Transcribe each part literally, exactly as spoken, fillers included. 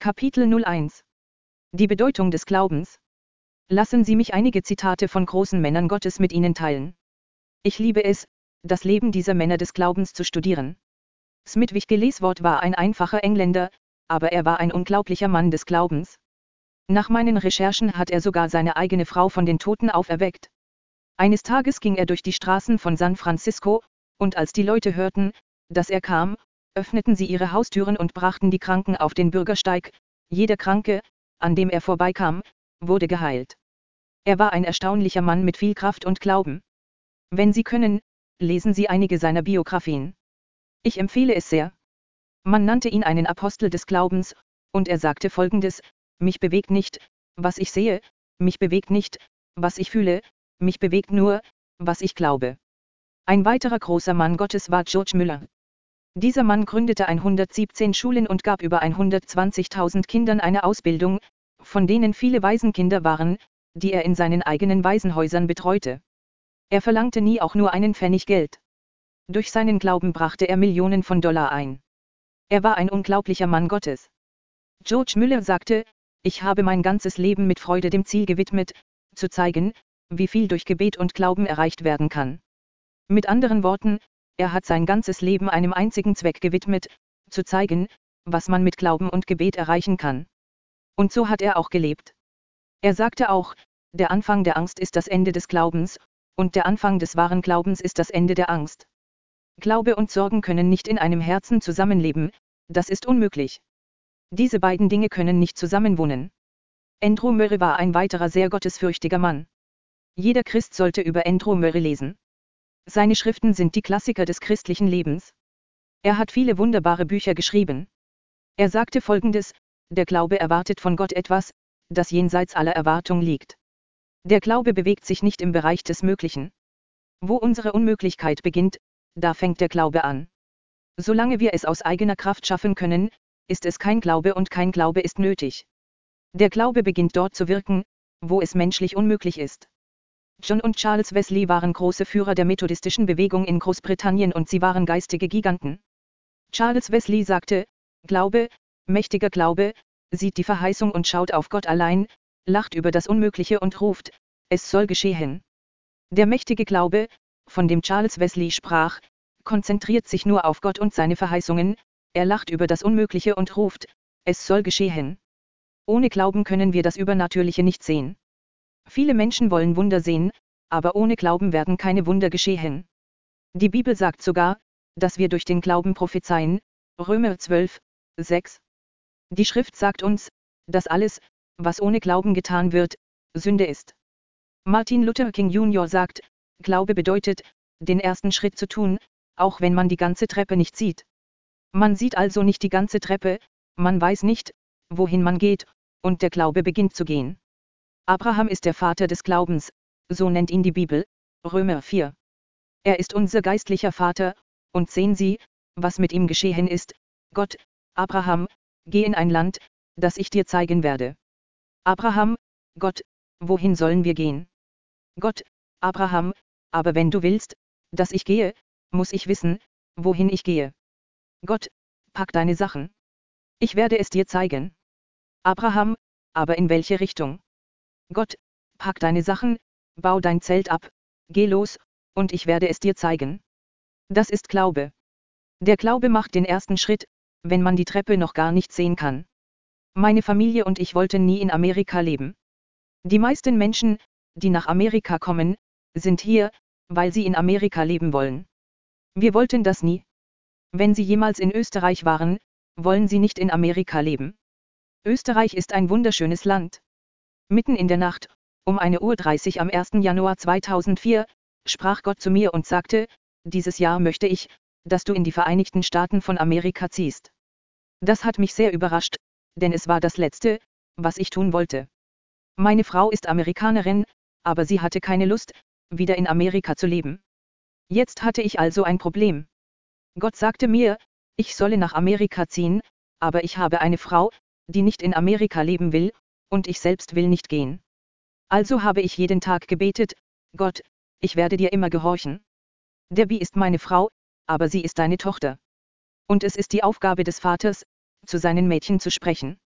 Kapitel null eins. Die Bedeutung des Glaubens. Lassen Sie mich einige Zitate von großen Männern Gottes mit Ihnen teilen. Ich liebe es, das Leben dieser Männer des Glaubens zu studieren. Smith Wigglesworth war ein einfacher Engländer, aber er war ein unglaublicher Mann des Glaubens. Nach meinen Recherchen hat er sogar seine eigene Frau von den Toten auferweckt. Eines Tages ging er durch die Straßen von San Francisco, und als die Leute hörten, dass er kam, öffneten sie ihre Haustüren und brachten die Kranken auf den Bürgersteig. Jeder Kranke, an dem er vorbeikam, wurde geheilt. Er war ein erstaunlicher Mann mit viel Kraft und Glauben. Wenn Sie können, lesen Sie einige seiner Biografien. Ich empfehle es sehr. Man nannte ihn einen Apostel des Glaubens, und er sagte Folgendes: Mich bewegt nicht, was ich sehe, mich bewegt nicht, was ich fühle, mich bewegt nur, was ich glaube. Ein weiterer großer Mann Gottes war George Muller. Dieser Mann gründete hundertsiebzehn Schulen und gab über hundertzwanzigtausend Kindern eine Ausbildung, von denen viele Waisenkinder waren, die er in seinen eigenen Waisenhäusern betreute. Er verlangte nie auch nur einen Pfennig Geld. Durch seinen Glauben brachte er Millionen von Dollar ein. Er war ein unglaublicher Mann Gottes. George Muller sagte: Ich habe mein ganzes Leben mit Freude dem Ziel gewidmet, zu zeigen, wie viel durch Gebet und Glauben erreicht werden kann. Mit anderen Worten, er hat sein ganzes Leben einem einzigen Zweck gewidmet, zu zeigen, was man mit Glauben und Gebet erreichen kann. Und so hat er auch gelebt. Er sagte auch: Der Anfang der Angst ist das Ende des Glaubens, und der Anfang des wahren Glaubens ist das Ende der Angst. Glaube und Sorgen können nicht in einem Herzen zusammenleben, das ist unmöglich. Diese beiden Dinge können nicht zusammenwohnen. Andrew Murray war ein weiterer sehr gottesfürchtiger Mann. Jeder Christ sollte über Andrew Murray lesen. Seine Schriften sind die Klassiker des christlichen Lebens. Er hat viele wunderbare Bücher geschrieben. Er sagte Folgendes: Der Glaube erwartet von Gott etwas, das jenseits aller Erwartung liegt. Der Glaube bewegt sich nicht im Bereich des Möglichen. Wo unsere Unmöglichkeit beginnt, da fängt der Glaube an. Solange wir es aus eigener Kraft schaffen können, ist es kein Glaube und kein Glaube ist nötig. Der Glaube beginnt dort zu wirken, wo es menschlich unmöglich ist. John und Charles Wesley waren große Führer der methodistischen Bewegung in Großbritannien und sie waren geistige Giganten. Charles Wesley sagte: Glaube, mächtiger Glaube, sieht die Verheißung und schaut auf Gott allein, lacht über das Unmögliche und ruft: Es soll geschehen. Der mächtige Glaube, von dem Charles Wesley sprach, konzentriert sich nur auf Gott und seine Verheißungen, er lacht über das Unmögliche und ruft: Es soll geschehen. Ohne Glauben können wir das Übernatürliche nicht sehen. Viele Menschen wollen Wunder sehen, aber ohne Glauben werden keine Wunder geschehen. Die Bibel sagt sogar, dass wir durch den Glauben prophezeien, Römer zwölf, sechs. Die Schrift sagt uns, dass alles, was ohne Glauben getan wird, Sünde ist. Martin Luther King Junior sagt: Glaube bedeutet, den ersten Schritt zu tun, auch wenn man die ganze Treppe nicht sieht. Man sieht also nicht die ganze Treppe, man weiß nicht, wohin man geht, und der Glaube beginnt zu gehen. Abraham ist der Vater des Glaubens, so nennt ihn die Bibel, Römer vier. Er ist unser geistlicher Vater, und sehen Sie, was mit ihm geschehen ist: Gott: Abraham, geh in ein Land, das ich dir zeigen werde. Abraham: Gott: Wohin sollen wir gehen? Gott: Abraham: Aber wenn du willst, dass ich gehe, muss ich wissen, wohin ich gehe. Gott: Pack deine Sachen. Ich werde es dir zeigen. Abraham: Aber in welche Richtung? Gott: Pack deine Sachen, bau dein Zelt ab, geh los, und ich werde es dir zeigen. Das ist Glaube. Der Glaube macht den ersten Schritt, wenn man die Treppe noch gar nicht sehen kann. Meine Familie und ich wollten nie in Amerika leben. Die meisten Menschen, die nach Amerika kommen, sind hier, weil sie in Amerika leben wollen. Wir wollten das nie. Wenn Sie jemals in Österreich waren, wollen Sie nicht in Amerika leben. Österreich ist ein wunderschönes Land. Mitten in der Nacht, um eine Uhr dreißig am ersten Januar zweitausendvier, sprach Gott zu mir und sagte: Dieses Jahr möchte ich, dass du in die Vereinigten Staaten von Amerika ziehst. Das hat mich sehr überrascht, denn es war das Letzte, was ich tun wollte. Meine Frau ist Amerikanerin, aber sie hatte keine Lust, wieder in Amerika zu leben. Jetzt hatte ich also ein Problem. Gott sagte mir, ich solle nach Amerika ziehen, aber ich habe eine Frau, die nicht in Amerika leben will, und ich selbst will nicht gehen. Also habe ich jeden Tag gebetet: Gott, ich werde dir immer gehorchen. Debbie ist meine Frau, aber sie ist deine Tochter. Und es ist die Aufgabe des Vaters, zu seinen Mädchen zu sprechen.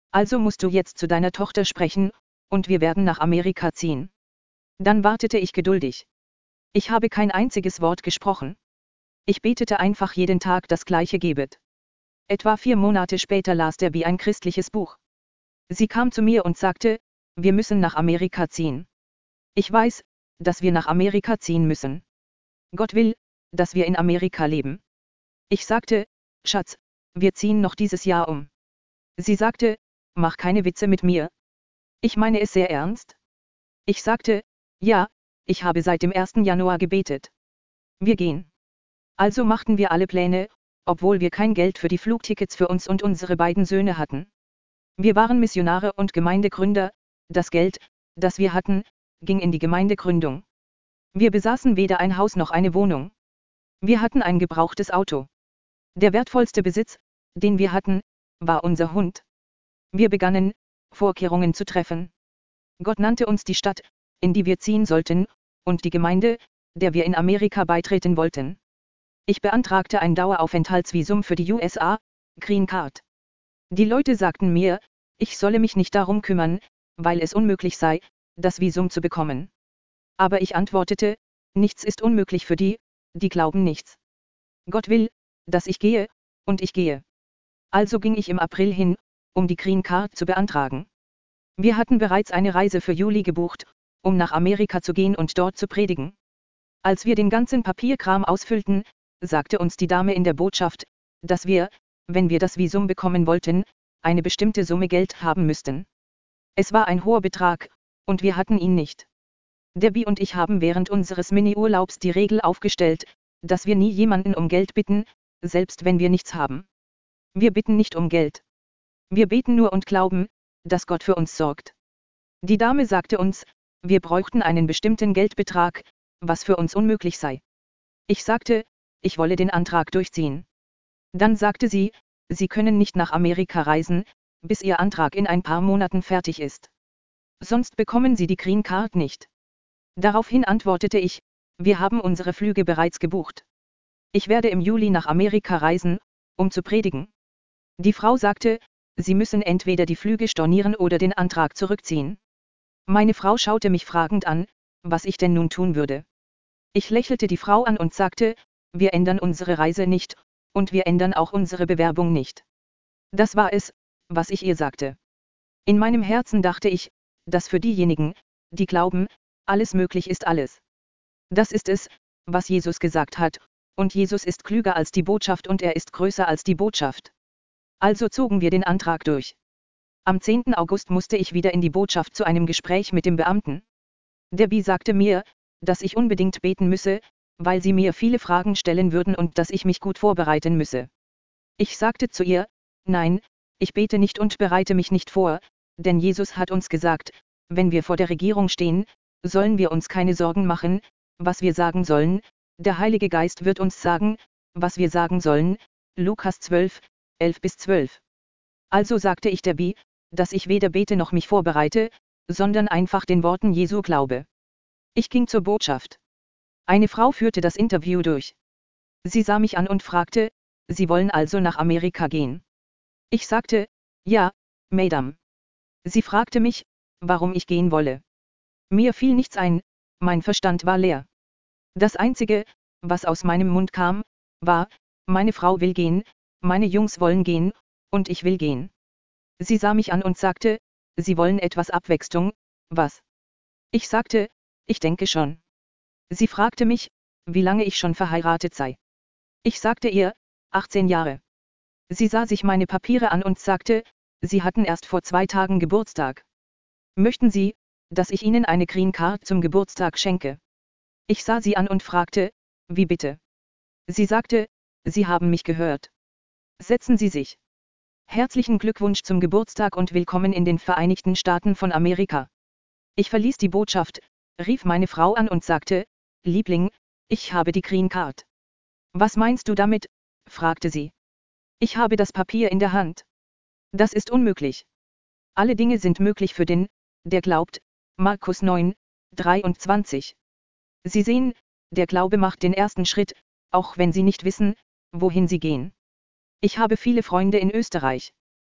Also musst du jetzt zu deiner Tochter sprechen, und wir werden nach Amerika ziehen. Dann wartete ich geduldig. Ich habe kein einziges Wort gesprochen. Ich betete einfach jeden Tag das gleiche Gebet. Etwa vier Monate später las der Bi ein christliches Buch. Sie kam zu mir und sagte, wir müssen nach Amerika ziehen. Ich weiß, dass wir nach Amerika ziehen müssen. Gott will, dass wir in Amerika leben. Ich sagte, Schatz, wir ziehen noch dieses Jahr um. Sie sagte, mach keine Witze mit mir. Ich meine es sehr ernst. Ich sagte, ja, ich habe seit dem ersten Januar gebetet. Wir gehen. Also machten wir alle Pläne, obwohl wir kein Geld für die Flugtickets für uns und unsere beiden Söhne hatten. Wir waren Missionare und Gemeindegründer, das Geld, das wir hatten, ging in die Gemeindegründung. Wir besaßen weder ein Haus noch eine Wohnung. Wir hatten ein gebrauchtes Auto. Der wertvollste Besitz, den wir hatten, war unser Hund. Wir begannen, Vorkehrungen zu treffen. Gott nannte uns die Stadt, in die wir ziehen sollten, und die Gemeinde, der wir in Amerika beitreten wollten. Ich beantragte ein Daueraufenthaltsvisum für die U S A, Green Card. Die Leute sagten mir, ich solle mich nicht darum kümmern, weil es unmöglich sei, das Visum zu bekommen. Aber ich antwortete, nichts ist unmöglich für die, die glauben nichts. Gott will, dass ich gehe, und ich gehe. Also ging ich im April hin, um die Green Card zu beantragen. Wir hatten bereits eine Reise für Juli gebucht, um nach Amerika zu gehen und dort zu predigen. Als wir den ganzen Papierkram ausfüllten, sagte uns die Dame in der Botschaft, dass wir, wenn wir das Visum bekommen wollten, eine bestimmte Summe Geld haben müssten. Es war ein hoher Betrag, und wir hatten ihn nicht. Debbie und ich haben während unseres Mini-Urlaubs die Regel aufgestellt, dass wir nie jemanden um Geld bitten, selbst wenn wir nichts haben. Wir bitten nicht um Geld. Wir beten nur und glauben, dass Gott für uns sorgt. Die Dame sagte uns, wir bräuchten einen bestimmten Geldbetrag, was für uns unmöglich sei. Ich sagte, ich wolle den Antrag durchziehen. Dann sagte sie, Sie können nicht nach Amerika reisen, bis Ihr Antrag in ein paar Monaten fertig ist. Sonst bekommen Sie die Green Card nicht. Daraufhin antwortete ich, wir haben unsere Flüge bereits gebucht. Ich werde im Juli nach Amerika reisen, um zu predigen. Die Frau sagte, Sie müssen entweder die Flüge stornieren oder den Antrag zurückziehen. Meine Frau schaute mich fragend an, was ich denn nun tun würde. Ich lächelte die Frau an und sagte, wir ändern unsere Reise nicht, und wir ändern auch unsere Bewerbung nicht. Das war es, was ich ihr sagte. In meinem Herzen dachte ich, dass für diejenigen, die glauben, alles möglich ist alles. Das ist es, was Jesus gesagt hat, und Jesus ist klüger als die Botschaft und er ist größer als die Botschaft. Also zogen wir den Antrag durch. Am zehnten August musste ich wieder in die Botschaft zu einem Gespräch mit dem Beamten. Debbie sagte mir, dass ich unbedingt beten müsse, weil sie mir viele Fragen stellen würden und dass ich mich gut vorbereiten müsse. Ich sagte zu ihr, nein, ich bete nicht und bereite mich nicht vor, denn Jesus hat uns gesagt, wenn wir vor der Regierung stehen, sollen wir uns keine Sorgen machen, was wir sagen sollen, der Heilige Geist wird uns sagen, was wir sagen sollen, Lukas zwölf, elf bis zwölf. Also sagte ich Debbie, dass ich weder bete noch mich vorbereite, sondern einfach den Worten Jesu glaube. Ich ging zur Botschaft. Eine Frau führte das Interview durch. Sie sah mich an und fragte, Sie wollen also nach Amerika gehen? Ich sagte, ja, Madame. Sie fragte mich, warum ich gehen wolle. Mir fiel nichts ein, mein Verstand war leer. Das Einzige, was aus meinem Mund kam, war, meine Frau will gehen, meine Jungs wollen gehen, und ich will gehen. Sie sah mich an und sagte, Sie wollen etwas Abwechslung, was? Ich sagte, ich denke schon. Sie fragte mich, wie lange ich schon verheiratet sei. Ich sagte ihr, achtzehn Jahre. Sie sah sich meine Papiere an und sagte, Sie hatten erst vor zwei Tagen Geburtstag. Möchten Sie, dass ich Ihnen eine Green Card zum Geburtstag schenke? Ich sah sie an und fragte, wie bitte? Sie sagte, Sie haben mich gehört. Setzen Sie sich. Herzlichen Glückwunsch zum Geburtstag und willkommen in den Vereinigten Staaten von Amerika. Ich verließ die Botschaft, rief meine Frau an und sagte, Liebling, ich habe die Green Card. Was meinst du damit? Fragte sie. Ich habe das Papier in der Hand. Das ist unmöglich. Alle Dinge sind möglich für den, der glaubt, Markus neun, dreiundzwanzig. Sie sehen, der Glaube macht den ersten Schritt, auch wenn Sie nicht wissen, wohin Sie gehen. Ich habe viele Freunde in Österreich.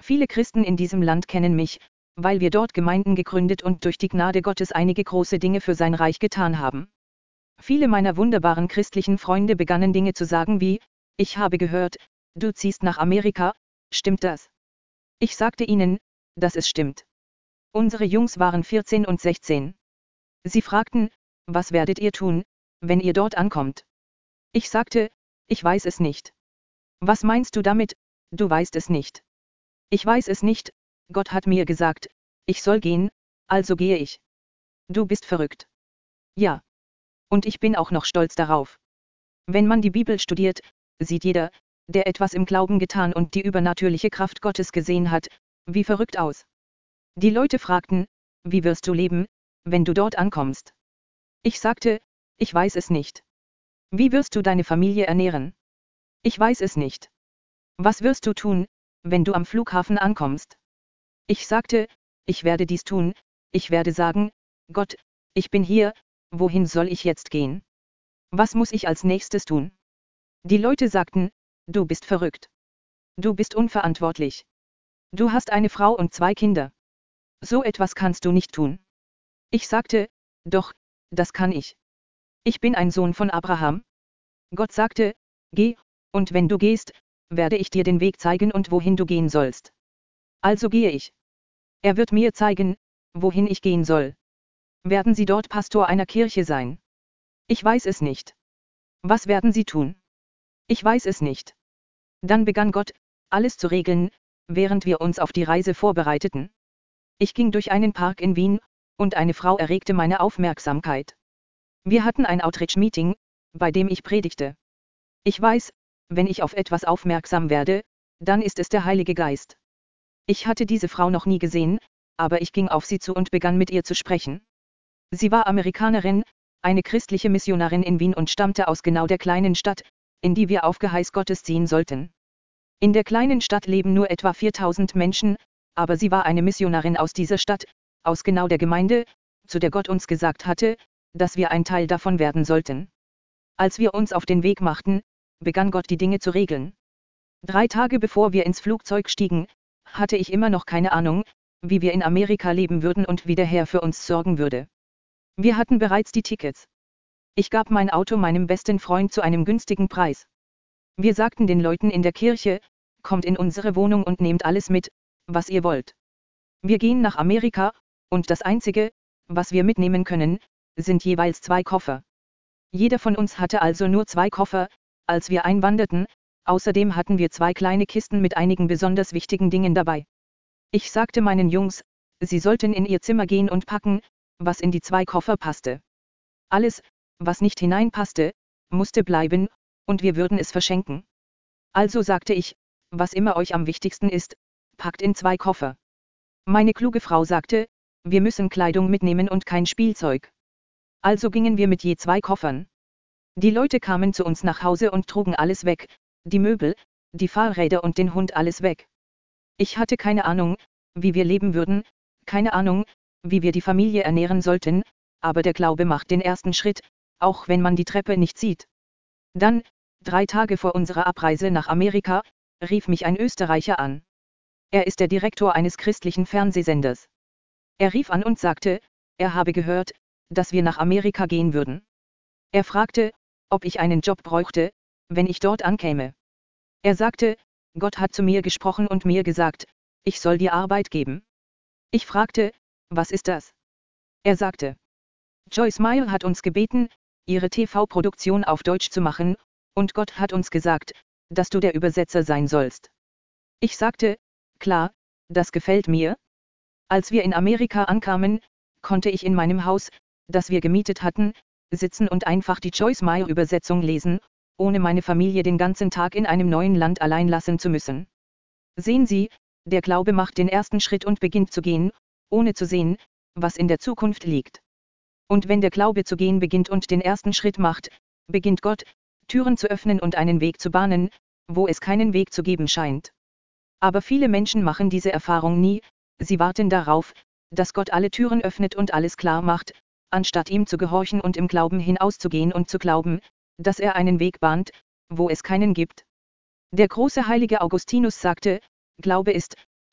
Viele Christen in diesem Land kennen mich, weil wir dort Gemeinden gegründet und durch die Gnade Gottes einige große Dinge für sein Reich getan haben. Viele meiner wunderbaren christlichen Freunde begannen Dinge zu sagen wie, ich habe gehört, du ziehst nach Amerika, stimmt das? Ich sagte ihnen, dass es stimmt. Unsere Jungs waren vierzehn und sechzehn. Sie fragten, was werdet ihr tun, wenn ihr dort ankommt? Ich sagte, ich weiß es nicht. Was meinst du damit, du weißt es nicht? Ich weiß es nicht, Gott hat mir gesagt, ich soll gehen, also gehe ich. Du bist verrückt. Ja. Und ich bin auch noch stolz darauf. Wenn man die Bibel studiert, sieht jeder, der etwas im Glauben getan und die übernatürliche Kraft Gottes gesehen hat, wie verrückt aus. Die Leute fragten, wie wirst du leben, wenn du dort ankommst? Ich sagte, ich weiß es nicht. Wie wirst du deine Familie ernähren? Ich weiß es nicht. Was wirst du tun, wenn du am Flughafen ankommst? Ich sagte, ich werde dies tun, ich werde sagen, Gott, ich bin hier, wohin soll ich jetzt gehen? Was muss ich als nächstes tun? Die Leute sagten, du bist verrückt. Du bist unverantwortlich. Du hast eine Frau und zwei Kinder. So etwas kannst du nicht tun. Ich sagte, doch, das kann ich. Ich bin ein Sohn von Abraham. Gott sagte, geh, und wenn du gehst, werde ich dir den Weg zeigen und wohin du gehen sollst. Also gehe ich. Er wird mir zeigen, wohin ich gehen soll. Werden Sie dort Pastor einer Kirche sein? Ich weiß es nicht. Was werden Sie tun? Ich weiß es nicht. Dann begann Gott, alles zu regeln, während wir uns auf die Reise vorbereiteten. Ich ging durch einen Park in Wien, und eine Frau erregte meine Aufmerksamkeit. Wir hatten ein Outreach-Meeting, bei dem ich predigte. Ich weiß, wenn ich auf etwas aufmerksam werde, dann ist es der Heilige Geist. Ich hatte diese Frau noch nie gesehen, aber ich ging auf sie zu und begann mit ihr zu sprechen. Sie war Amerikanerin, eine christliche Missionarin in Wien und stammte aus genau der kleinen Stadt, in die wir auf Geheiß Gottes ziehen sollten. In der kleinen Stadt leben nur etwa viertausend Menschen, aber sie war eine Missionarin aus dieser Stadt, aus genau der Gemeinde, zu der Gott uns gesagt hatte, dass wir ein Teil davon werden sollten. Als wir uns auf den Weg machten, begann Gott die Dinge zu regeln. Drei Tage bevor wir ins Flugzeug stiegen, hatte ich immer noch keine Ahnung, wie wir in Amerika leben würden und wie der Herr für uns sorgen würde. Wir hatten bereits die Tickets. Ich gab mein Auto meinem besten Freund zu einem günstigen Preis. Wir sagten den Leuten in der Kirche, kommt in unsere Wohnung und nehmt alles mit, was ihr wollt. Wir gehen nach Amerika, und das Einzige, was wir mitnehmen können, sind jeweils zwei Koffer. Jeder von uns hatte also nur zwei Koffer, als wir einwanderten, außerdem hatten wir zwei kleine Kisten mit einigen besonders wichtigen Dingen dabei. Ich sagte meinen Jungs, sie sollten in ihr Zimmer gehen und packen, was in die zwei Koffer passte. Alles, was nicht hineinpasste, musste bleiben, und wir würden es verschenken. Also sagte ich, was immer euch am wichtigsten ist, packt in zwei Koffer. Meine kluge Frau sagte, wir müssen Kleidung mitnehmen und kein Spielzeug. Also gingen wir mit je zwei Koffern. Die Leute kamen zu uns nach Hause und trugen alles weg, die Möbel, die Fahrräder und den Hund alles weg. Ich hatte keine Ahnung, wie wir leben würden, keine Ahnung, wie wir die Familie ernähren sollten, aber der Glaube macht den ersten Schritt, auch wenn man die Treppe nicht sieht. Dann, drei Tage vor unserer Abreise nach Amerika, rief mich ein Österreicher an. Er ist der Direktor eines christlichen Fernsehsenders. Er rief an und sagte, er habe gehört, dass wir nach Amerika gehen würden. Er fragte, ob ich einen Job bräuchte, wenn ich dort ankäme. Er sagte, Gott hat zu mir gesprochen und mir gesagt, ich soll dir Arbeit geben. Ich fragte, was ist das? Er sagte, Joyce Meyer hat uns gebeten, ihre T V-Produktion auf Deutsch zu machen, und Gott hat uns gesagt, dass du der Übersetzer sein sollst. Ich sagte, klar, das gefällt mir. Als wir in Amerika ankamen, konnte ich in meinem Haus, das wir gemietet hatten, sitzen und einfach die Joyce Meyer Übersetzung lesen, ohne meine Familie den ganzen Tag in einem neuen Land allein lassen zu müssen. Sehen Sie, der Glaube macht den ersten Schritt und beginnt zu gehen, ohne zu sehen, was in der Zukunft liegt. Und wenn der Glaube zu gehen beginnt und den ersten Schritt macht, beginnt Gott, Türen zu öffnen und einen Weg zu bahnen, wo es keinen Weg zu geben scheint. Aber viele Menschen machen diese Erfahrung nie, sie warten darauf, dass Gott alle Türen öffnet und alles klar macht, anstatt ihm zu gehorchen und im Glauben hinauszugehen und zu glauben, dass er einen Weg bahnt, wo es keinen gibt. Der große heilige Augustinus sagte, Glaube ist,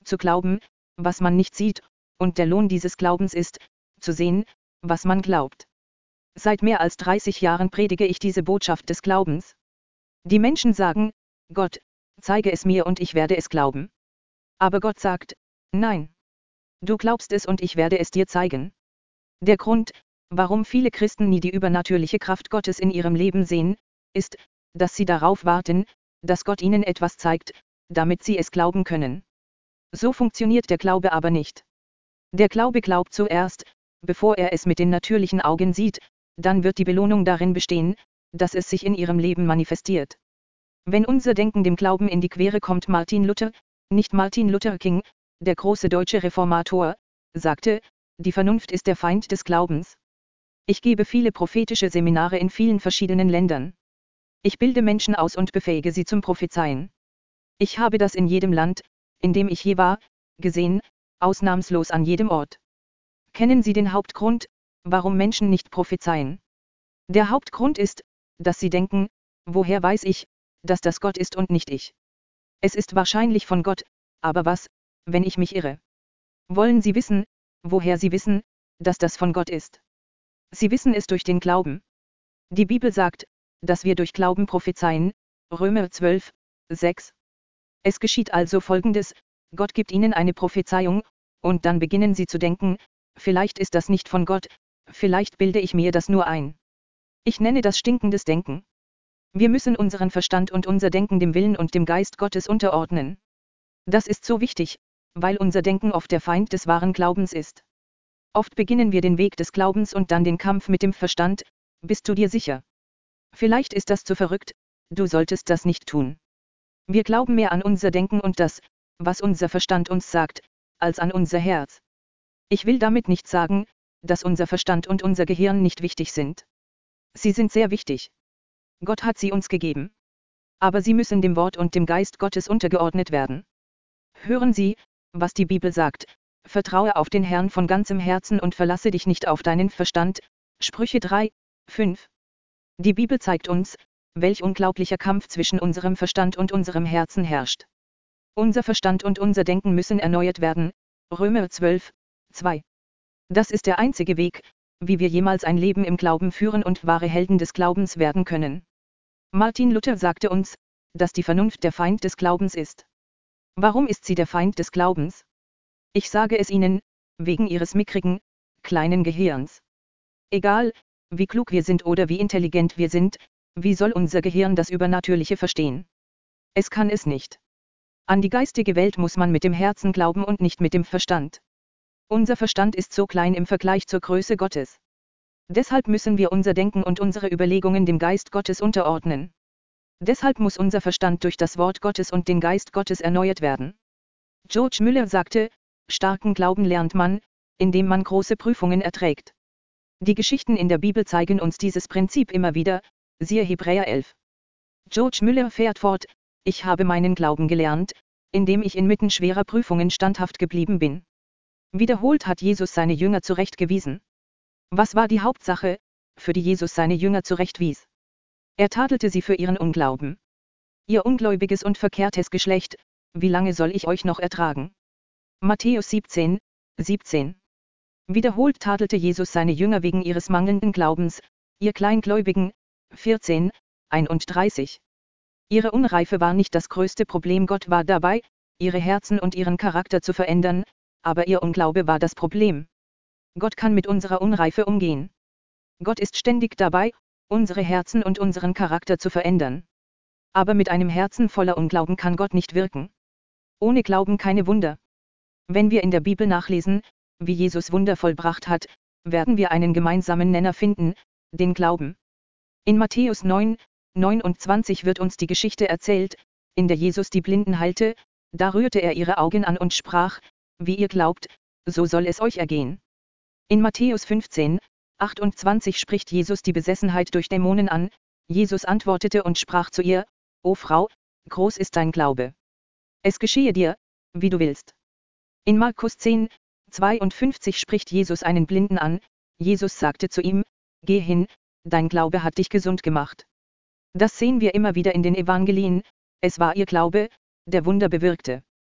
zu glauben, was man nicht sieht, und der Lohn dieses Glaubens ist, zu sehen, was man glaubt. Seit mehr als dreißig Jahren predige ich diese Botschaft des Glaubens. Die Menschen sagen, Gott, zeige es mir und ich werde es glauben. Aber Gott sagt, nein. Du glaubst es und ich werde es dir zeigen. Der Grund, warum viele Christen nie die übernatürliche Kraft Gottes in ihrem Leben sehen, ist, dass sie darauf warten, dass Gott ihnen etwas zeigt, damit sie es glauben können. So funktioniert der Glaube aber nicht. Der Glaube glaubt zuerst, bevor er es mit den natürlichen Augen sieht, dann wird die Belohnung darin bestehen, dass es sich in ihrem Leben manifestiert. Wenn unser Denken dem Glauben in die Quere kommt, Martin Luther, nicht Martin Luther King, der große deutsche Reformator, sagte, die Vernunft ist der Feind des Glaubens. Ich gebe viele prophetische Seminare in vielen verschiedenen Ländern. Ich bilde Menschen aus und befähige sie zum Prophezeien. Ich habe das in jedem Land, in dem ich je war, gesehen, ausnahmslos an jedem Ort. Kennen Sie den Hauptgrund, warum Menschen nicht prophezeien? Der Hauptgrund ist, dass sie denken, woher weiß ich, dass das Gott ist und nicht ich? Es ist wahrscheinlich von Gott, aber was, wenn ich mich irre? Wollen Sie wissen, woher Sie wissen, dass das von Gott ist? Sie wissen es durch den Glauben. Die Bibel sagt, dass wir durch Glauben prophezeien, Römer zwölf, sechs. Es geschieht also Folgendes, Gott gibt ihnen eine Prophezeiung, und dann beginnen sie zu denken, vielleicht ist das nicht von Gott, vielleicht bilde ich mir das nur ein. Ich nenne das stinkendes Denken. Wir müssen unseren Verstand und unser Denken dem Willen und dem Geist Gottes unterordnen. Das ist so wichtig, weil unser Denken oft der Feind des wahren Glaubens ist. Oft beginnen wir den Weg des Glaubens und dann den Kampf mit dem Verstand, bist du dir sicher? Vielleicht ist das zu verrückt, du solltest das nicht tun. Wir glauben mehr an unser Denken und das, was unser Verstand uns sagt, als an unser Herz. Ich will damit nicht sagen, dass unser Verstand und unser Gehirn nicht wichtig sind. Sie sind sehr wichtig. Gott hat sie uns gegeben. Aber sie müssen dem Wort und dem Geist Gottes untergeordnet werden. Hören Sie, was die Bibel sagt, vertraue auf den Herrn von ganzem Herzen und verlasse dich nicht auf deinen Verstand, Sprüche drei, fünf. Die Bibel zeigt uns, welch unglaublicher Kampf zwischen unserem Verstand und unserem Herzen herrscht. Unser Verstand und unser Denken müssen erneuert werden, Römer zwölf, zwei. Das ist der einzige Weg, wie wir jemals ein Leben im Glauben führen und wahre Helden des Glaubens werden können. Martin Luther sagte uns, dass die Vernunft der Feind des Glaubens ist. Warum ist sie der Feind des Glaubens? Ich sage es Ihnen, wegen Ihres mickrigen, kleinen Gehirns. Egal, wie klug wir sind oder wie intelligent wir sind, wie soll unser Gehirn das Übernatürliche verstehen? Es kann es nicht. An die geistige Welt muss man mit dem Herzen glauben und nicht mit dem Verstand. Unser Verstand ist so klein im Vergleich zur Größe Gottes. Deshalb müssen wir unser Denken und unsere Überlegungen dem Geist Gottes unterordnen. Deshalb muss unser Verstand durch das Wort Gottes und den Geist Gottes erneuert werden. George Müller sagte, starken Glauben lernt man, indem man große Prüfungen erträgt. Die Geschichten in der Bibel zeigen uns dieses Prinzip immer wieder, siehe Hebräer elf. George Müller fährt fort, ich habe meinen Glauben gelernt, indem ich inmitten schwerer Prüfungen standhaft geblieben bin. Wiederholt hat Jesus seine Jünger zurechtgewiesen. Was war die Hauptsache, für die Jesus seine Jünger zurechtwies? Er tadelte sie für ihren Unglauben. Ihr ungläubiges und verkehrtes Geschlecht, wie lange soll ich euch noch ertragen? Matthäus siebzehn, siebzehn. Wiederholt tadelte Jesus seine Jünger wegen ihres mangelnden Glaubens, ihr Kleingläubigen, vierzehn, einunddreißig. Ihre Unreife war nicht das größte Problem, Gott war dabei, ihre Herzen und ihren Charakter zu verändern, aber ihr Unglaube war das Problem. Gott kann mit unserer Unreife umgehen. Gott ist ständig dabei, unsere Herzen und unseren Charakter zu verändern. Aber mit einem Herzen voller Unglauben kann Gott nicht wirken. Ohne Glauben keine Wunder. Wenn wir in der Bibel nachlesen, wie Jesus Wunder vollbracht hat, werden wir einen gemeinsamen Nenner finden, den Glauben. In Matthäus neun, neunundzwanzig wird uns die Geschichte erzählt, in der Jesus die Blinden heilte, da rührte er ihre Augen an und sprach, wie ihr glaubt, so soll es euch ergehen. In Matthäus fünfzehn, achtundzwanzig spricht Jesus die Besessenheit durch Dämonen an, Jesus antwortete und sprach zu ihr, O Frau, groß ist dein Glaube. Es geschehe dir, wie du willst. In Markus zehn, zweiundfünfzig spricht Jesus einen Blinden an, Jesus sagte zu ihm, geh hin, dein Glaube hat dich gesund gemacht. Das sehen wir immer wieder in den Evangelien, es war ihr Glaube, der Wunder bewirkte.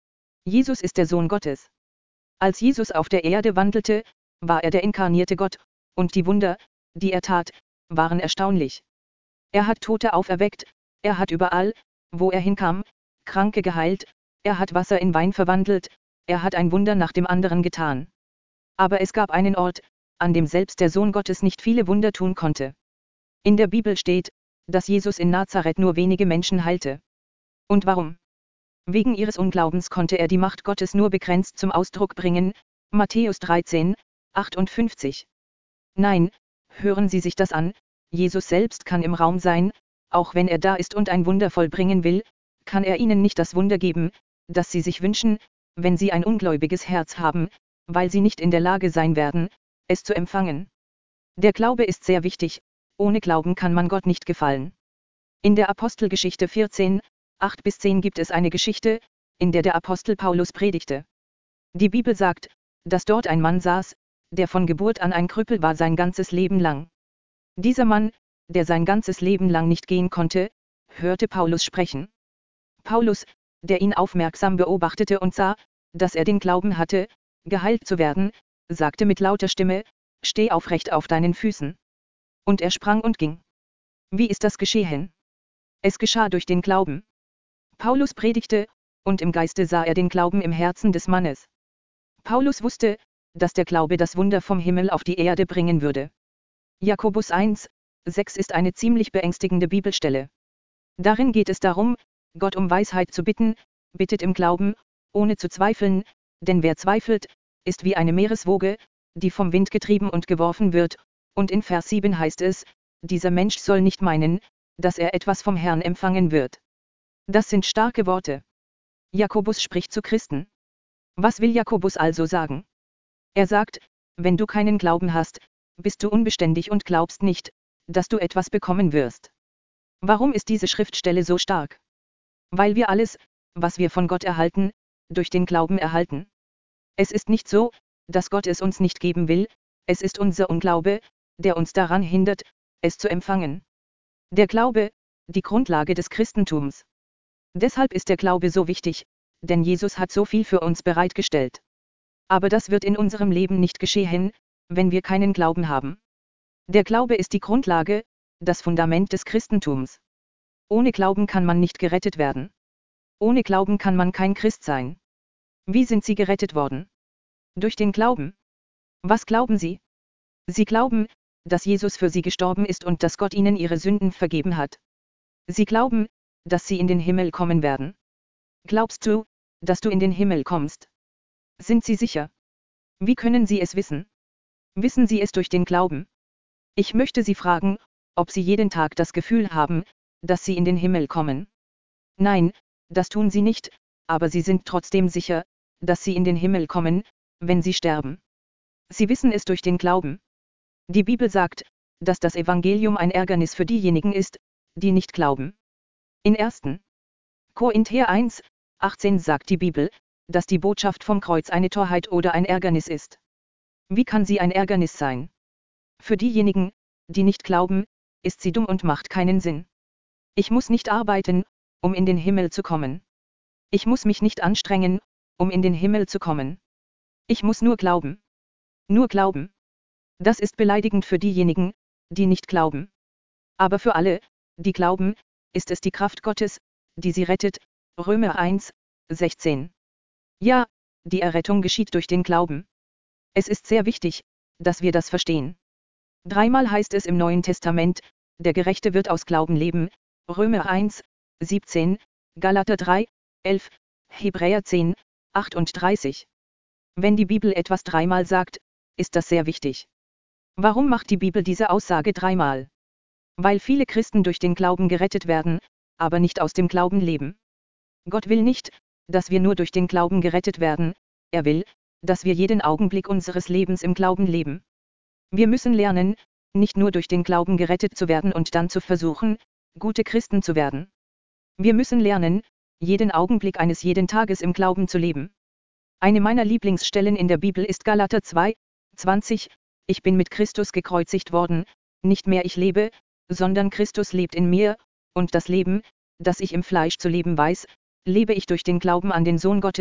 Jesus ist der Sohn Gottes. Als Jesus auf der Erde wandelte, war er der inkarnierte Gott, und die Wunder, die er tat, waren erstaunlich. Er hat Tote auferweckt, er hat überall, wo er hinkam, Kranke geheilt, er hat Wasser in Wein verwandelt, er hat ein Wunder nach dem anderen getan. Aber es gab einen Ort, an dem selbst der Sohn Gottes nicht viele Wunder tun konnte. In der Bibel steht, dass Jesus in Nazareth nur wenige Menschen heilte. Und warum? Wegen ihres Unglaubens konnte er die Macht Gottes nur begrenzt zum Ausdruck bringen, Matthäus dreizehn, achtundfünfzig. Nein, hören Sie sich das an, Jesus selbst kann im Raum sein, auch wenn er da ist und ein Wunder vollbringen will, kann er ihnen nicht das Wunder geben, das sie sich wünschen, wenn sie ein ungläubiges Herz haben, weil sie nicht in der Lage sein werden, es zu empfangen. Der Glaube ist sehr wichtig, ohne Glauben kann man Gott nicht gefallen. In der Apostelgeschichte vierzehn, acht bis zehn gibt es eine Geschichte, in der der Apostel Paulus predigte. Die Bibel sagt, dass dort ein Mann saß, der von Geburt an ein Krüppel war sein ganzes Leben lang. Dieser Mann, der sein ganzes Leben lang nicht gehen konnte, hörte Paulus sprechen. Paulus, der ihn aufmerksam beobachtete und sah, dass er den Glauben hatte, geheilt zu werden, sagte mit lauter Stimme, steh aufrecht auf deinen Füßen. Und er sprang und ging. Wie ist das geschehen? Es geschah durch den Glauben. Paulus predigte, und im Geiste sah er den Glauben im Herzen des Mannes. Paulus wusste, dass der Glaube das Wunder vom Himmel auf die Erde bringen würde. Jakobus eins, sechs ist eine ziemlich beängstigende Bibelstelle. Darin geht es darum, Gott um Weisheit zu bitten, bittet im Glauben, ohne zu zweifeln, denn wer zweifelt, ist wie eine Meereswoge, die vom Wind getrieben und geworfen wird, und in Vers sieben heißt es, dieser Mensch soll nicht meinen, dass er etwas vom Herrn empfangen wird. Das sind starke Worte. Jakobus spricht zu Christen. Was will Jakobus also sagen? Er sagt, wenn du keinen Glauben hast, bist du unbeständig und glaubst nicht, dass du etwas bekommen wirst. Warum ist diese Schriftstelle so stark? Weil wir alles, was wir von Gott erhalten, durch den Glauben erhalten. Es ist nicht so, dass Gott es uns nicht geben will, es ist unser Unglaube, der uns daran hindert, es zu empfangen. Der Glaube, die Grundlage des Christentums. Deshalb ist der Glaube so wichtig, denn Jesus hat so viel für uns bereitgestellt. Aber das wird in unserem Leben nicht geschehen, wenn wir keinen Glauben haben. Der Glaube ist die Grundlage, das Fundament des Christentums. Ohne Glauben kann man nicht gerettet werden. Ohne Glauben kann man kein Christ sein. Wie sind Sie gerettet worden? Durch den Glauben. Was glauben Sie? Sie glauben, dass Jesus für Sie gestorben ist und dass Gott Ihnen Ihre Sünden vergeben hat. Sie glauben, dass Sie in den Himmel kommen werden. Glaubst du, dass du in den Himmel kommst? Sind Sie sicher? Wie können Sie es wissen? Wissen Sie es durch den Glauben? Ich möchte Sie fragen, ob Sie jeden Tag das Gefühl haben, dass Sie in den Himmel kommen. Nein, das tun Sie nicht, aber Sie sind trotzdem sicher, dass Sie in den Himmel kommen, wenn Sie sterben. Sie wissen es durch den Glauben. Die Bibel sagt, dass das Evangelium ein Ärgernis für diejenigen ist, die nicht glauben. In ersten Korinther eins, achtzehn sagt die Bibel, dass die Botschaft vom Kreuz eine Torheit oder ein Ärgernis ist. Wie kann sie ein Ärgernis sein? Für diejenigen, die nicht glauben, ist sie dumm und macht keinen Sinn. Ich muss nicht arbeiten, um in den Himmel zu kommen. Ich muss mich nicht anstrengen, um in den Himmel zu kommen. Ich muss nur glauben. Nur glauben. Das ist beleidigend für diejenigen, die nicht glauben. Aber für alle, die glauben, ist es die Kraft Gottes, die sie rettet, Römer eins, sechzehn. Ja, die Errettung geschieht durch den Glauben. Es ist sehr wichtig, dass wir das verstehen. Dreimal heißt es im Neuen Testament, der Gerechte wird aus Glauben leben, Römer eins, siebzehn, Galater drei, elf, Hebräer zehn, achtunddreißig. Wenn die Bibel etwas dreimal sagt, ist das sehr wichtig. Warum macht die Bibel diese Aussage dreimal? Weil viele Christen durch den Glauben gerettet werden, aber nicht aus dem Glauben leben. Gott will nicht, dass wir nur durch den Glauben gerettet werden, er will, dass wir jeden Augenblick unseres Lebens im Glauben leben. Wir müssen lernen, nicht nur durch den Glauben gerettet zu werden und dann zu versuchen, gute Christen zu werden. Wir müssen lernen, jeden Augenblick eines jeden Tages im Glauben zu leben. Eine meiner Lieblingsstellen in der Bibel ist Galater zwei, zwanzig, ich bin mit Christus gekreuzigt worden, nicht mehr ich lebe, sondern Christus lebt in mir, und das Leben, das ich im Fleisch zu leben weiß, lebe ich durch den Glauben an den Sohn Gottes,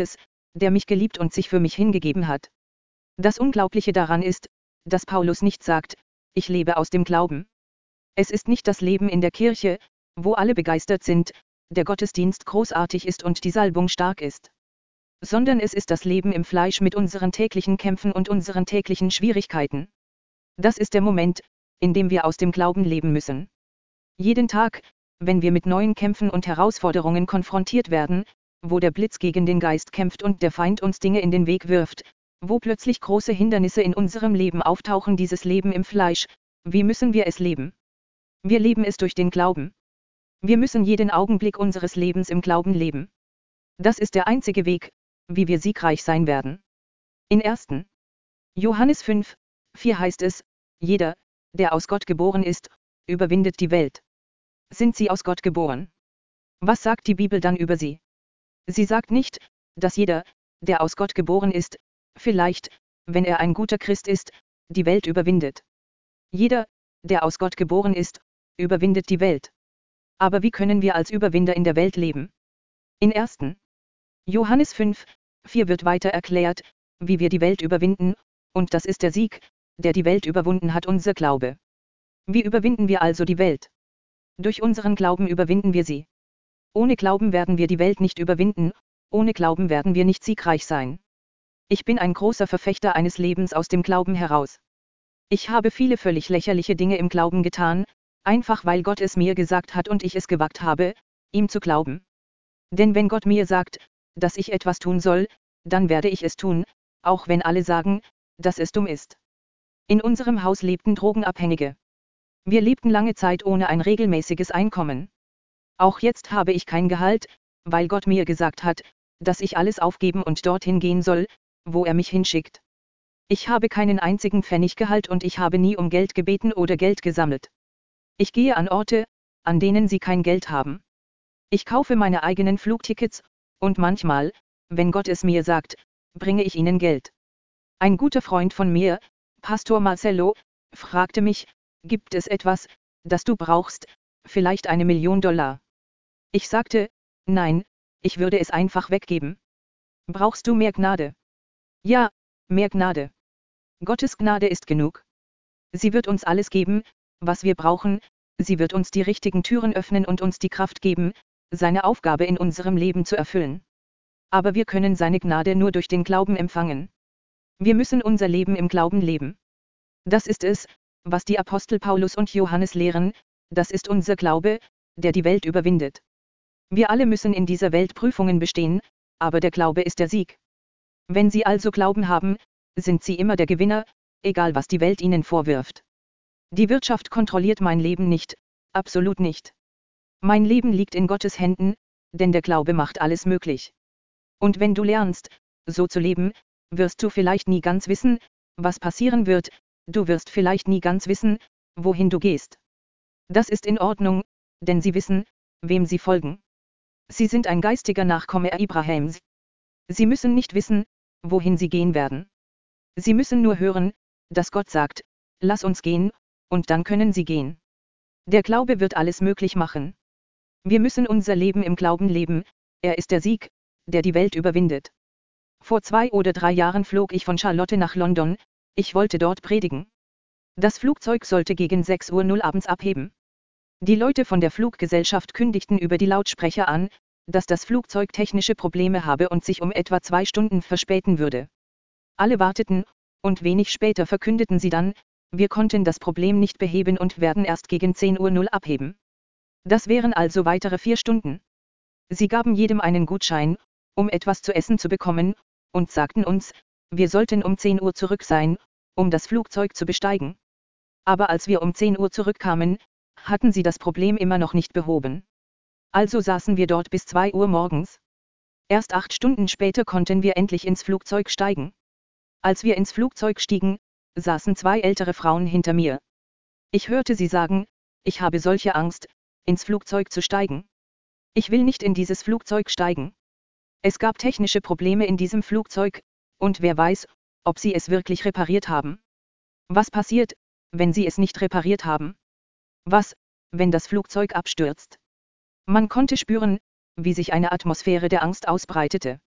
der mich geliebt und sich für mich hingegeben hat. Das Unglaubliche daran ist, dass Paulus nicht sagt, ich lebe aus dem Glauben. Es ist nicht das Leben in der Kirche, wo alle begeistert sind, der Gottesdienst großartig ist und die Salbung stark ist. Sondern es ist das Leben im Fleisch mit unseren täglichen Kämpfen und unseren täglichen Schwierigkeiten. Das ist der Moment, in dem wir aus dem Glauben leben müssen. Jeden Tag, wenn wir mit neuen Kämpfen und Herausforderungen konfrontiert werden, wo der Blitz gegen den Geist kämpft und der Feind uns Dinge in den Weg wirft, wo plötzlich große Hindernisse in unserem Leben auftauchen, dieses Leben im Fleisch, wie müssen wir es leben? Wir leben es durch den Glauben. Wir müssen jeden Augenblick unseres Lebens im Glauben leben. Das ist der einzige Weg, wie wir siegreich sein werden. In ersten Johannes fünf, vier heißt es, jeder, der aus Gott geboren ist, überwindet die Welt. Sind Sie aus Gott geboren? Was sagt die Bibel dann über Sie? Sie sagt nicht, dass jeder, der aus Gott geboren ist, vielleicht, wenn er ein guter Christ ist, die Welt überwindet. Jeder, der aus Gott geboren ist, überwindet die Welt. Aber wie können wir als Überwinder in der Welt leben? In ersten Johannes fünf, vier wird weiter erklärt, wie wir die Welt überwinden, und das ist der Sieg, der die Welt überwunden hat, unser Glaube. Wie überwinden wir also die Welt? Durch unseren Glauben überwinden wir sie. Ohne Glauben werden wir die Welt nicht überwinden, ohne Glauben werden wir nicht siegreich sein. Ich bin ein großer Verfechter eines Lebens aus dem Glauben heraus. Ich habe viele völlig lächerliche Dinge im Glauben getan, einfach weil Gott es mir gesagt hat und ich es gewagt habe, ihm zu glauben. Denn wenn Gott mir sagt, dass ich etwas tun soll, dann werde ich es tun, auch wenn alle sagen, dass es dumm ist. In unserem Haus lebten Drogenabhängige. Wir lebten lange Zeit ohne ein regelmäßiges Einkommen. Auch jetzt habe ich kein Gehalt, weil Gott mir gesagt hat, dass ich alles aufgeben und dorthin gehen soll, wo er mich hinschickt. Ich habe keinen einzigen Pfennig Gehalt und ich habe nie um Geld gebeten oder Geld gesammelt. Ich gehe an Orte, an denen sie kein Geld haben. Ich kaufe meine eigenen Flugtickets, und manchmal, wenn Gott es mir sagt, bringe ich ihnen Geld. Ein guter Freund von mir, Pastor Marcello, fragte mich, gibt es etwas, das du brauchst, vielleicht eine Million Dollar? Ich sagte, nein, ich würde es einfach weggeben. Brauchst du mehr Gnade? Ja, mehr Gnade. Gottes Gnade ist genug. Sie wird uns alles geben, was wir brauchen, sie wird uns die richtigen Türen öffnen und uns die Kraft geben, seine Aufgabe in unserem Leben zu erfüllen. Aber wir können seine Gnade nur durch den Glauben empfangen. Wir müssen unser Leben im Glauben leben. Das ist es, was die Apostel Paulus und Johannes lehren, das ist unser Glaube, der die Welt überwindet. Wir alle müssen in dieser Welt Prüfungen bestehen, aber der Glaube ist der Sieg. Wenn Sie also Glauben haben, sind Sie immer der Gewinner, egal was die Welt Ihnen vorwirft. Die Wirtschaft kontrolliert mein Leben nicht, absolut nicht. Mein Leben liegt in Gottes Händen, denn der Glaube macht alles möglich. Und wenn du lernst, so zu leben, wirst du vielleicht nie ganz wissen, was passieren wird, du wirst vielleicht nie ganz wissen, wohin du gehst. Das ist in Ordnung, denn sie wissen, wem sie folgen. Sie sind ein geistiger Nachkomme Abrahams. Sie müssen nicht wissen, wohin sie gehen werden. Sie müssen nur hören, dass Gott sagt, lass uns gehen, und dann können sie gehen. Der Glaube wird alles möglich machen. Wir müssen unser Leben im Glauben leben, er ist der Sieg, der die Welt überwindet. Vor zwei oder drei Jahren flog ich von Charlotte nach London, ich wollte dort predigen. Das Flugzeug sollte gegen sechs Uhr null abends abheben. Die Leute von der Fluggesellschaft kündigten über die Lautsprecher an, dass das Flugzeug technische Probleme habe und sich um etwa zwei Stunden verspäten würde. Alle warteten, und wenig später verkündeten sie dann, wir konnten das Problem nicht beheben und werden erst gegen zehn Uhr null abheben. Das wären also weitere vier Stunden. Sie gaben jedem einen Gutschein, um etwas zu essen zu bekommen, und sagten uns, wir sollten um zehn Uhr zurück sein, um das Flugzeug zu besteigen. Aber als wir um zehn Uhr zurückkamen, hatten sie das Problem immer noch nicht behoben. Also saßen wir dort bis zwei Uhr morgens. Erst acht Stunden später konnten wir endlich ins Flugzeug steigen. Als wir ins Flugzeug stiegen, saßen zwei ältere Frauen hinter mir. Ich hörte sie sagen, ich habe solche Angst, ins Flugzeug zu steigen. Ich will nicht in dieses Flugzeug steigen. Es gab technische Probleme in diesem Flugzeug, und wer weiß, ob sie es wirklich repariert haben. Was passiert, wenn sie es nicht repariert haben? Was, wenn das Flugzeug abstürzt? Man konnte spüren, wie sich eine Atmosphäre der Angst ausbreitete.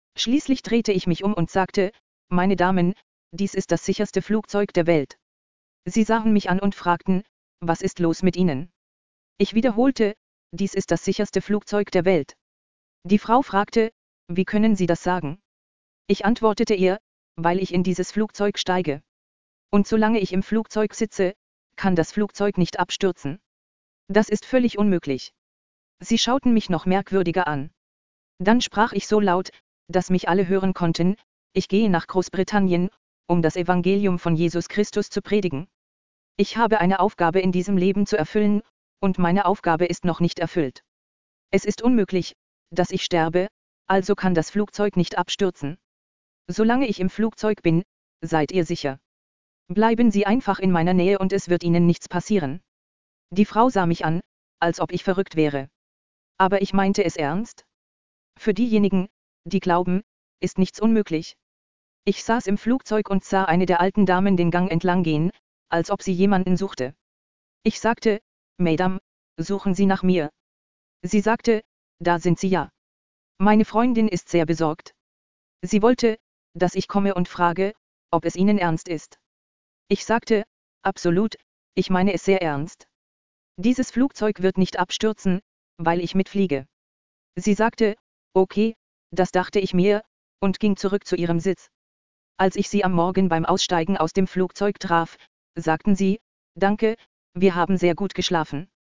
Schließlich drehte ich mich um und sagte, meine Damen, dies ist das sicherste Flugzeug der Welt. Sie sahen mich an und fragten, was ist los mit Ihnen? Ich wiederholte, dies ist das sicherste Flugzeug der Welt. Die Frau fragte, wie können Sie das sagen? Ich antwortete ihr, weil ich in dieses Flugzeug steige. Und solange ich im Flugzeug sitze, kann das Flugzeug nicht abstürzen. Das ist völlig unmöglich. Sie schauten mich noch merkwürdiger an. Dann sprach ich so laut, dass mich alle hören konnten, ich gehe nach Großbritannien, um das Evangelium von Jesus Christus zu predigen. Ich habe eine Aufgabe in diesem Leben zu erfüllen, und meine Aufgabe ist noch nicht erfüllt. Es ist unmöglich, dass ich sterbe, also kann das Flugzeug nicht abstürzen. Solange ich im Flugzeug bin, seid ihr sicher. Bleiben Sie einfach in meiner Nähe und es wird Ihnen nichts passieren. Die Frau sah mich an, als ob ich verrückt wäre. Aber ich meinte es ernst? Für diejenigen, die glauben, ist nichts unmöglich. Ich saß im Flugzeug und sah eine der alten Damen den Gang entlang gehen, als ob sie jemanden suchte. Ich sagte, Madame, suchen Sie nach mir? Sie sagte, da sind Sie ja. Meine Freundin ist sehr besorgt. Sie wollte, dass ich komme und frage, ob es Ihnen ernst ist. Ich sagte, absolut, ich meine es sehr ernst. Dieses Flugzeug wird nicht abstürzen, weil ich mitfliege. Sie sagte, okay, das dachte ich mir, und ging zurück zu ihrem Sitz. Als ich sie am Morgen beim Aussteigen aus dem Flugzeug traf, sagten sie, danke, wir haben sehr gut geschlafen.